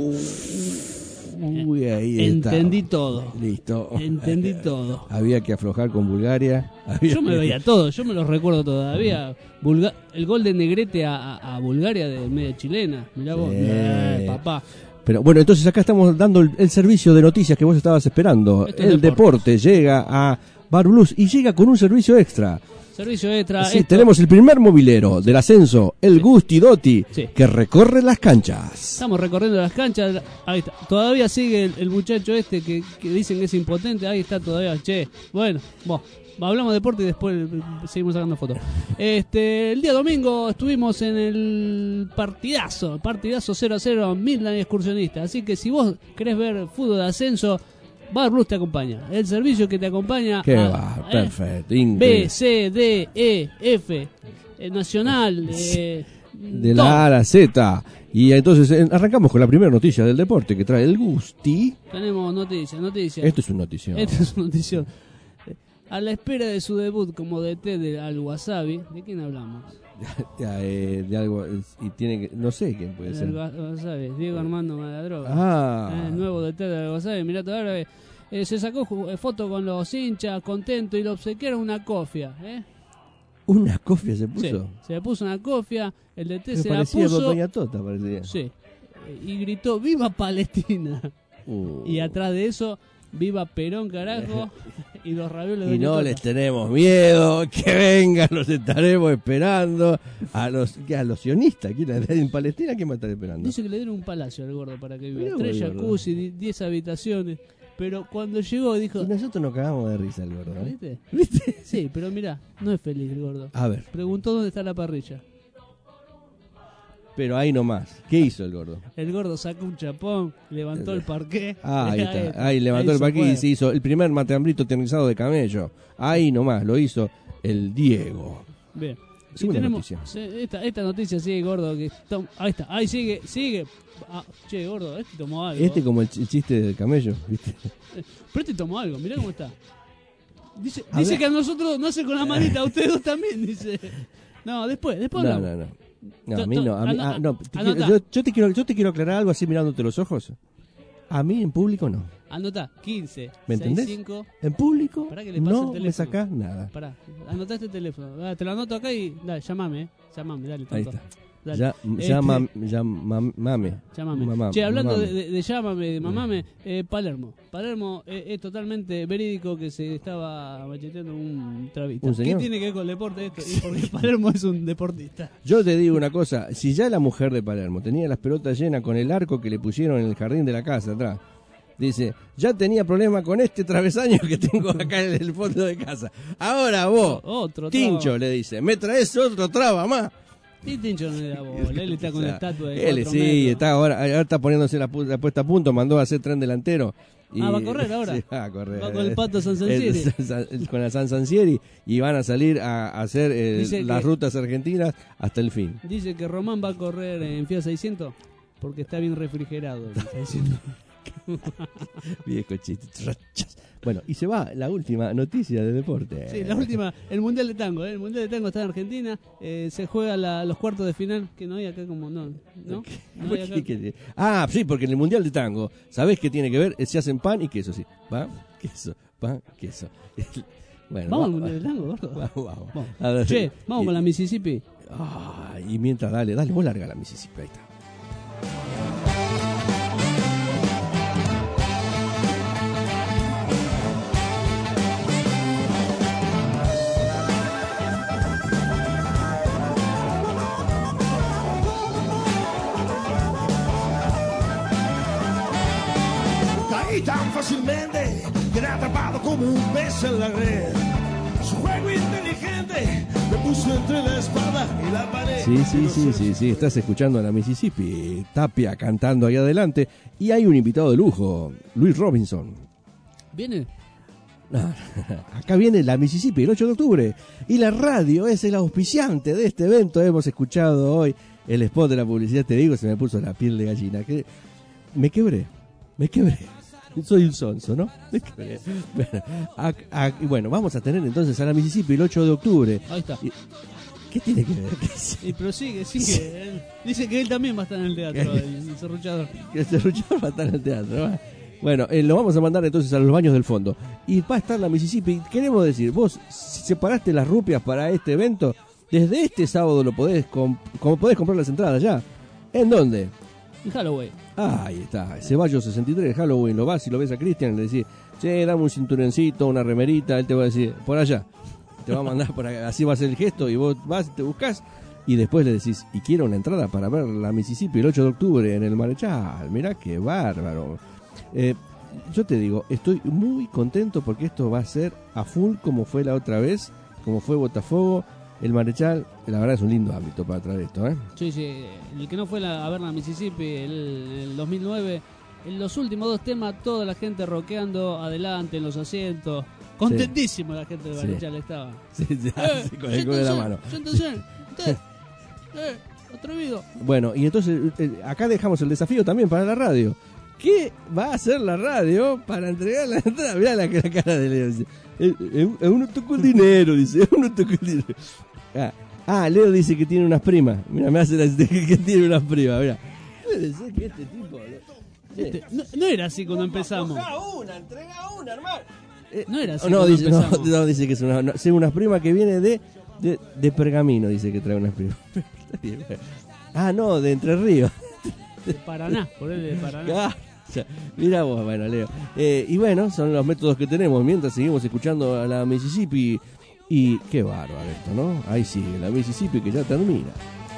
Uy, ahí Entendí está. todo. Listo. Entendí todo. Había que aflojar con Bulgaria. Había Yo me que... veía todo, yo me lo recuerdo todavía. Bulga... El gol de Negrete a, a, a Bulgaria de media chilena. Mirá vos, Sí. eh, papá. Pero bueno, entonces acá estamos dando el, el servicio de noticias que vos estabas esperando. Esto es El deporte. deporte llega a Bar Blues y llega con un servicio extra. Servicio extra. Sí, esto- tenemos el primer movilero del ascenso, el Gusti Dotti, Sí. que recorre las canchas. Estamos recorriendo las canchas. Ahí está. Todavía sigue el, el muchacho este que, que dicen que es impotente. Ahí está todavía. Che, bueno, vos. Hablamos de deporte y después eh, seguimos sacando fotos. Este, el día domingo estuvimos en el partidazo, partidazo cero a cero Midland y Excursionista. Así que si vos querés ver fútbol de ascenso, Bar Blues te acompaña. El servicio que te acompaña. Qué a- va, ¿eh? perfecto, B, increíble. C, D, E, F, eh, Nacional. Eh, De todo. la A a la Z. Y entonces eh, arrancamos con la primera noticia del deporte que trae el Gusti. Tenemos noticias, noticias. Esto es una noticia. Esto es una noticia. A la espera de su debut como D T de Al Wasabi, ¿de quién hablamos? Eh, de algo eh, y tiene que no sé quién puede Del ser. Wa- Wasabi, Diego Armando Maladroga. Ah. El nuevo D T de Al Wasabi. Mirá, todavía eh, se sacó ju- eh, foto con los hinchas, contento, y lo obsequiaron una cofia. ¿eh? Una cofia se Sí, puso. se le puso una cofia, el D T Me se la parecía puso. Doña Tota, parecía. Sí, eh, y gritó: ¡Viva Palestina! Uh. Y atrás de eso, ¡Viva Perón, carajo! Y los ravioles de Y no Doña les Tota. tenemos miedo, que vengan, los estaremos esperando. A los ¿qué, a los sionistas, ¿quién, en Palestina, ¿quién va a estar esperando? Dice que le dieron un palacio al gordo para que viva. Mirá Tres vos, gordo. jacuzzi, di- diez habitaciones. Pero cuando llegó dijo... Y nosotros nos cagamos de risa el gordo, ¿eh? ¿Viste? ¿Viste? Sí, pero mirá, no es feliz el gordo. A ver. Preguntó dónde está la parrilla. Pero ahí nomás. ¿Qué hizo el gordo? El gordo sacó un chapón, levantó el parqué. Ah, ahí está. está. Ahí levantó Ahí el se parque y fue. se hizo el primer mateambrito eternizado de camello. Ahí nomás, lo hizo el Diego. Bien. Y Segunda tenemos noticia. se- esta, esta noticia sigue, gordo. Que tom- ahí está, ahí sigue, sigue. Ah, che, gordo, este tomó algo. Este como el ch- chiste del camello, ¿viste? Eh, Pero este tomó algo, mirá cómo está. Dice, A dice ver. que a nosotros no hace con la manita, a ustedes dos también, dice. No, después, después No, hablamos. no, no. No, To- a mí to- no. A mí, ano- ah, no te anotá. quiero- yo, yo te quiero, yo te quiero aclarar algo así mirándote los ojos. A mí en público no. Anotá, quince, ¿Me entendés? sesenta y cinco. En público Pará que le pase no el me teléfono. sacás nada. Pará, anotá este teléfono. Ah, te lo anoto acá y dale, llamame, eh. Llamame, dale, Ahí tonto. está. Dale. Ya, Este, llama, llama, mame. Llámame. Mamá, Che, hablando mamame. de, de, de llámame, de mamame, eh, Palermo. Palermo eh, es totalmente verídico que se estaba macheteando un travista. ¿Un ¿Qué señor? tiene que ver con el deporte esto? Y porque Palermo es un deportista. Yo te digo una cosa, si ya la mujer de Palermo tenía las pelotas llenas con el arco que le pusieron en el jardín de la casa atrás, dice, ya tenía problema con este travesaño que tengo acá en el fondo de casa. Ahora vos, Otro Tincho, traba. le dice, me traes otro traba más. Y Tincho no le da bola, él está con O sea, la estatua de él cuatro sí, metros. está ahora, ahora está poniéndose la, pu- la puesta a punto, mandó a hacer tren delantero. Y, Ah, ¿va a correr ahora? Sí, va a correr. Va con el Pato San El- Sansieri. el- con la San Sansieri y van a salir a, a hacer eh, Dice las que- rutas argentinas hasta el fin. Dice que Román va a correr en Fiat seiscientos porque está bien refrigerado. Está diciendo. Viejo chiste. Bueno, y se va la última noticia de deporte. Sí, la última, el Mundial de Tango. ¿eh? El Mundial de Tango está en Argentina. Eh, se juega la, los cuartos de final, que no hay acá como... No, ¿no? ¿No hay acá? Ah, sí, porque en el Mundial de Tango, ¿sabés qué tiene que ver? Se hacen pan y queso, sí. Pan, queso, pan, queso. Bueno, vamos al Mundial de Tango, gordo. Vamos, vamos. vamos. A ver, che, vamos y, con la Mississippi. Ah, y mientras, dale, dale, vos larga la Mississippi, ahí está. Caí tan fácilmente, quedé atrapado como un pez en la red. Su juego inteligente me puso entre la espada y la pared. Sí, sí, sí, sí, sí, estás escuchando a la Mississippi, Tapia cantando ahí adelante, y hay un invitado de lujo, Luis Robinson. ¿Viene? Ah, acá viene la Mississippi el ocho de octubre, y la radio es el auspiciante de este evento. Hemos escuchado hoy el spot de la publicidad, te digo, se me puso la piel de gallina, que me quebré, me quebré. Soy un sonso, ¿no? Bueno, a, a, bueno, vamos a tener entonces a la Mississippi el ocho de octubre. Ahí está. Y, ¿qué tiene que ver? Y prosigue, sigue. Sí. Él, dice que él también va a estar en el teatro, el, el serruchador. Que el serruchador va a estar en el teatro. ¿Va? Bueno, eh, lo vamos a mandar entonces a los baños del fondo. Y va a estar la Mississippi. Queremos decir, vos separaste las rupias para este evento. Desde este sábado lo podés, comp- como podés comprar las entradas ya. ¿En dónde? En Halloween. Ah, ahí está, Ceballos sesenta y tres, Halloween, lo vas y lo ves a Cristian y le decís, che, dame un cinturoncito, una remerita, él te va a decir, por allá, te va a mandar por acá, así va a ser el gesto y vos vas, te buscas y después le decís, y quiero una entrada para ver la Mississippi el ocho de octubre en el Marechal, mirá qué bárbaro. Eh, yo te digo, estoy muy contento porque esto va a ser a full como fue la otra vez, como fue Botafogo. El Marechal, la verdad es un lindo ámbito para traer esto, ¿eh? Sí, sí, el que no fue la, a ver la Mississippi el, el dos mil nueve, en los últimos dos temas toda la gente rockeando adelante en los asientos, contentísimo sí. La gente del Marechal sí. Estaba. Sí, sí, eh, sí, con el culo de la mano. Siéntense, usted, eh, atrevido. Bueno, y entonces eh, acá dejamos el desafío también para la radio. ¿Qué va a hacer la radio para entregar la entrada? Mirá la, la cara de Leo. Dice, eh, eh, uno tocó el dinero, dice, uno tocó el dinero. Ah, ah, Leo dice que tiene unas primas. Mira, me hace la que, que tiene unas primas, mira. Puede ser que este tipo... Este, no, no era así cuando empezamos. Entrega una, entrega una, hermano. Eh, no era así no, cuando dice, no, empezamos. no, dice que es una, no, es unas primas que viene de, de, de Pergamino, dice que trae unas primas. Ah, no, de Entre Ríos. De Paraná, por él de Paraná. Ah, mira vos, bueno, Leo. Eh, y bueno, son los métodos que tenemos mientras seguimos escuchando a la Mississippi. Y qué bárbaro esto, ¿no? Ahí sigue la Mississippi que ya termina.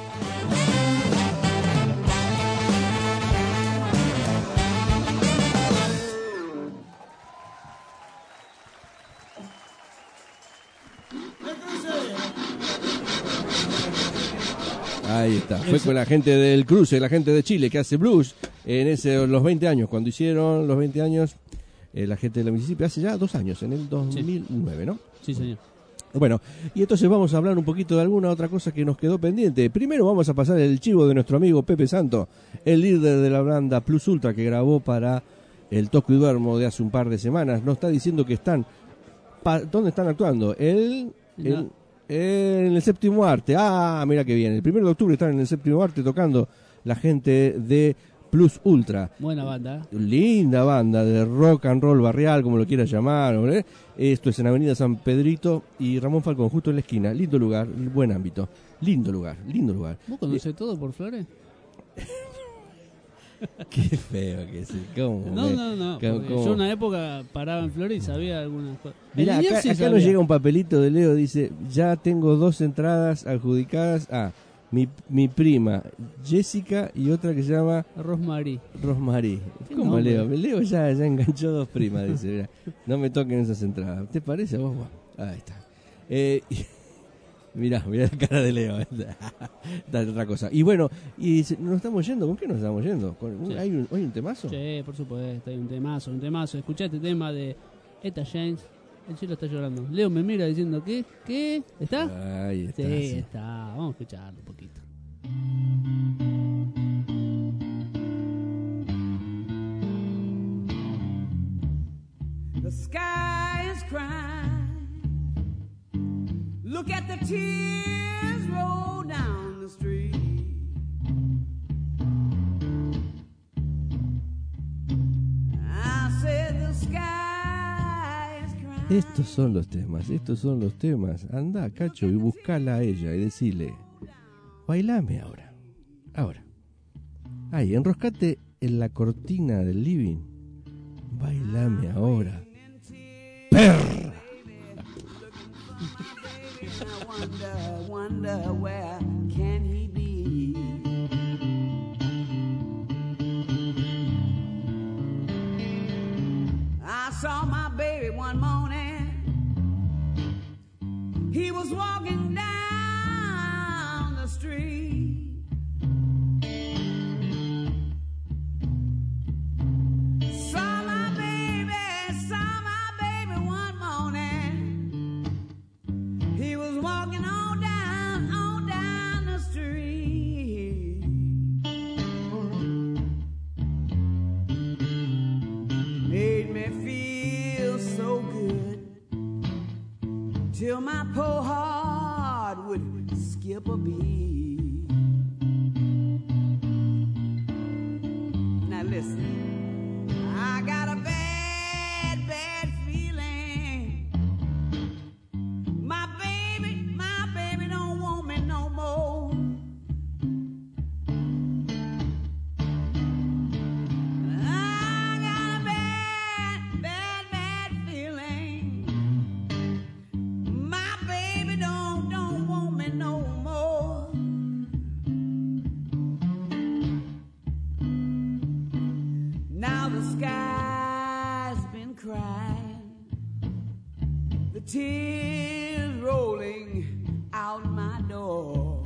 Ahí está, fue con la gente del cruce, la gente de Chile que hace blues en ese los veinte años, cuando hicieron los veinte años, eh, la gente de la Mississippi, hace ya dos años, en el dos mil nueve, ¿no? Sí, señor. Bueno, y entonces vamos a hablar un poquito de alguna otra cosa que nos quedó pendiente. Primero vamos a pasar el chivo de nuestro amigo Pepe Santo, el líder de la banda Plus Ultra que grabó para el Toco y Duermo de hace un par de semanas. Nos está diciendo que están, pa, ¿dónde están actuando? El... el no. En el Séptimo Arte. Ah, mira que bien. El primero de octubre están en el Séptimo Arte tocando la gente de Plus Ultra. Buena banda. Linda banda de rock and roll barrial, como lo quieras llamar. ¿eh? Esto es en Avenida San Pedrito y Ramón Falcón, justo en la esquina. Lindo lugar, buen ámbito. Lindo lugar, lindo lugar. ¿Vos conocés todo por Flores? Qué feo que es. ¿Cómo? No, no, no. ¿Cómo? Yo una época paraba en Flores y sabía algunas cosas. Mirá, acá, sí acá nos llega un papelito de Leo, dice, ya tengo dos entradas adjudicadas a mi, mi prima Jessica y otra que se llama Rosmarie. Rosmarie. ¿Cómo nombre? Leo? Leo ya, ya enganchó dos primas, dice, mirá, no me toquen esas entradas. ¿Te parece a vos? Ahí está. Eh, Mirá, mirá la cara de Leo. Está otra cosa. Y bueno, y nos estamos yendo. ¿Con qué nos estamos yendo? ¿Con, sí. ¿Hay, un, ¿Hay un temazo? Sí, por supuesto, hay un temazo, un temazo. Escuchá este tema de Etta James. El cielo está llorando. Leo me mira diciendo, ¿qué? ¿Qué? ¿Está? Ahí está. Sí, sí. está. Vamos a escucharlo un poquito. look at the tears roll down the street. I said the sky is crying. Estos son los temas, estos son los temas. Anda, Cacho, y buscala a ella y decile, bailame ahora, ahora. Ahí, enroscate en la cortina del living. Bailame ahora, perra. I wonder, wonder where can he be? I saw my baby one morning. He was walking down the street. Saw my baby, saw my baby one morning. He was walking on down, on down the street. Made me feel so good till my poor heart would skip a beat. Now listen, I got a bad, bad feeling. My baby, my baby don't want me no more. I got a bad, bad, bad feeling. My baby don't, don't want me no more. Now the sky's been crying, the tears rolling out my door.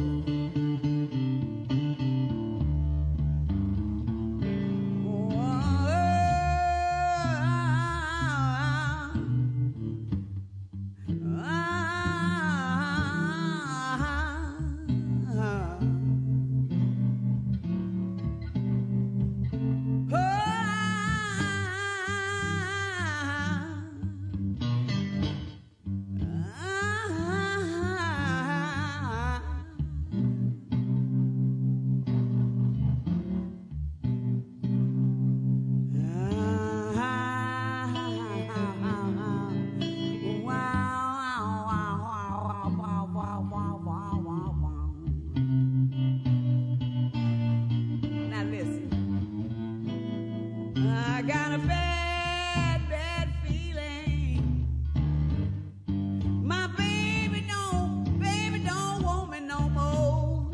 Now listen, I got a bad, bad feeling. My baby don't, baby don't want me no more.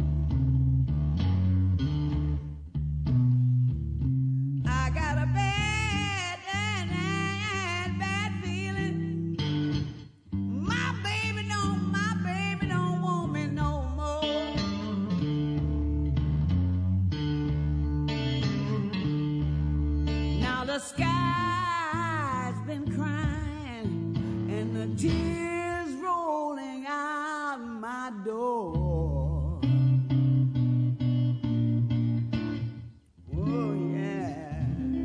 I got a bad, bad, bad, bad feeling. My baby don't, my baby don't want me no more. Now the sky's been crying and the tears rolling out my door. Oh yeah.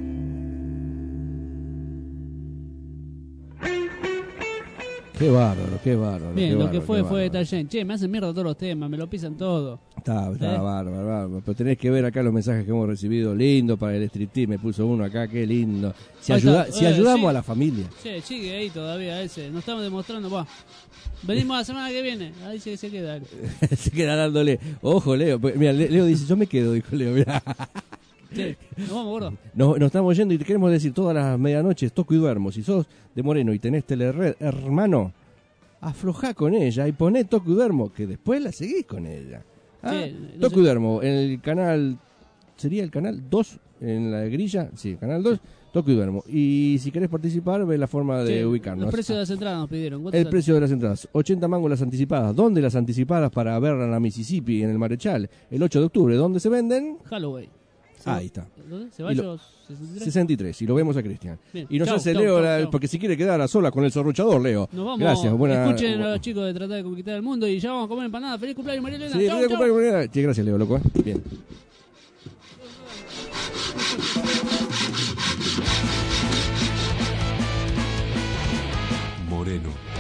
Qué bárbaro, qué bárbaro. Bien, qué lo bárbaro, que fue qué fue bárbaro. Taller. Che, me hacen mierda todos los temas, me lo pisan todo. Está, está ¿Eh? bárbaro, bárbaro. Pero tenés que ver acá los mensajes que hemos recibido. Lindo para el striptease, me puso uno acá, qué lindo. Si, Ahí ayuda, está. si Eh, ayudamos sí. a la familia. Che, sigue ahí todavía ese. Nos estamos demostrando, va. Venimos la semana que viene. Ahí se, se queda. Se queda dándole. Ojo, Leo. Pues, mira, Le- Leo dice, yo me quedo, dijo Leo. Mirá. Che, nos vamos, gordo. Nos, nos estamos yendo y te queremos decir todas las medianoches, toco y duermo. Si sos de Moreno y tenés Telered, hermano, aflojá con ella y poné toco y duermo, que después la seguís con ella. Ah, Sí, no toco sé. y duermo, en el canal, ¿sería el canal dos? En la grilla, sí, canal dos, toco y duermo. Y si querés participar, ve la forma de Che, ubicarnos. Los precios de las entradas nos pidieron. ¿Cuánto El sale? precio de las entradas, ochenta mangos las anticipadas. ¿Dónde las anticipadas para ver a la Mississippi en el Marechal? El ocho de octubre, ¿dónde se venden? Holloway. Ahí está. ¿Dónde? Y lo- ¿Ceballos sesenta y tres? sesenta y tres, y lo vemos a Cristian. Bien. Y nos Chau, hace chau, Leo, chau, la- chau. porque si quiere quedar a sola con el serruchador, Leo. Nos vamos. Gracias, buena. Escuchen a los chicos de Tratar de Conquistar el Mundo y ya vamos a comer empanada. Feliz cumpleaños, María Elena. Sí, Chau, feliz chau. cumpleaños. Sí, gracias, Leo, loco. ¿eh? Bien. Moreno.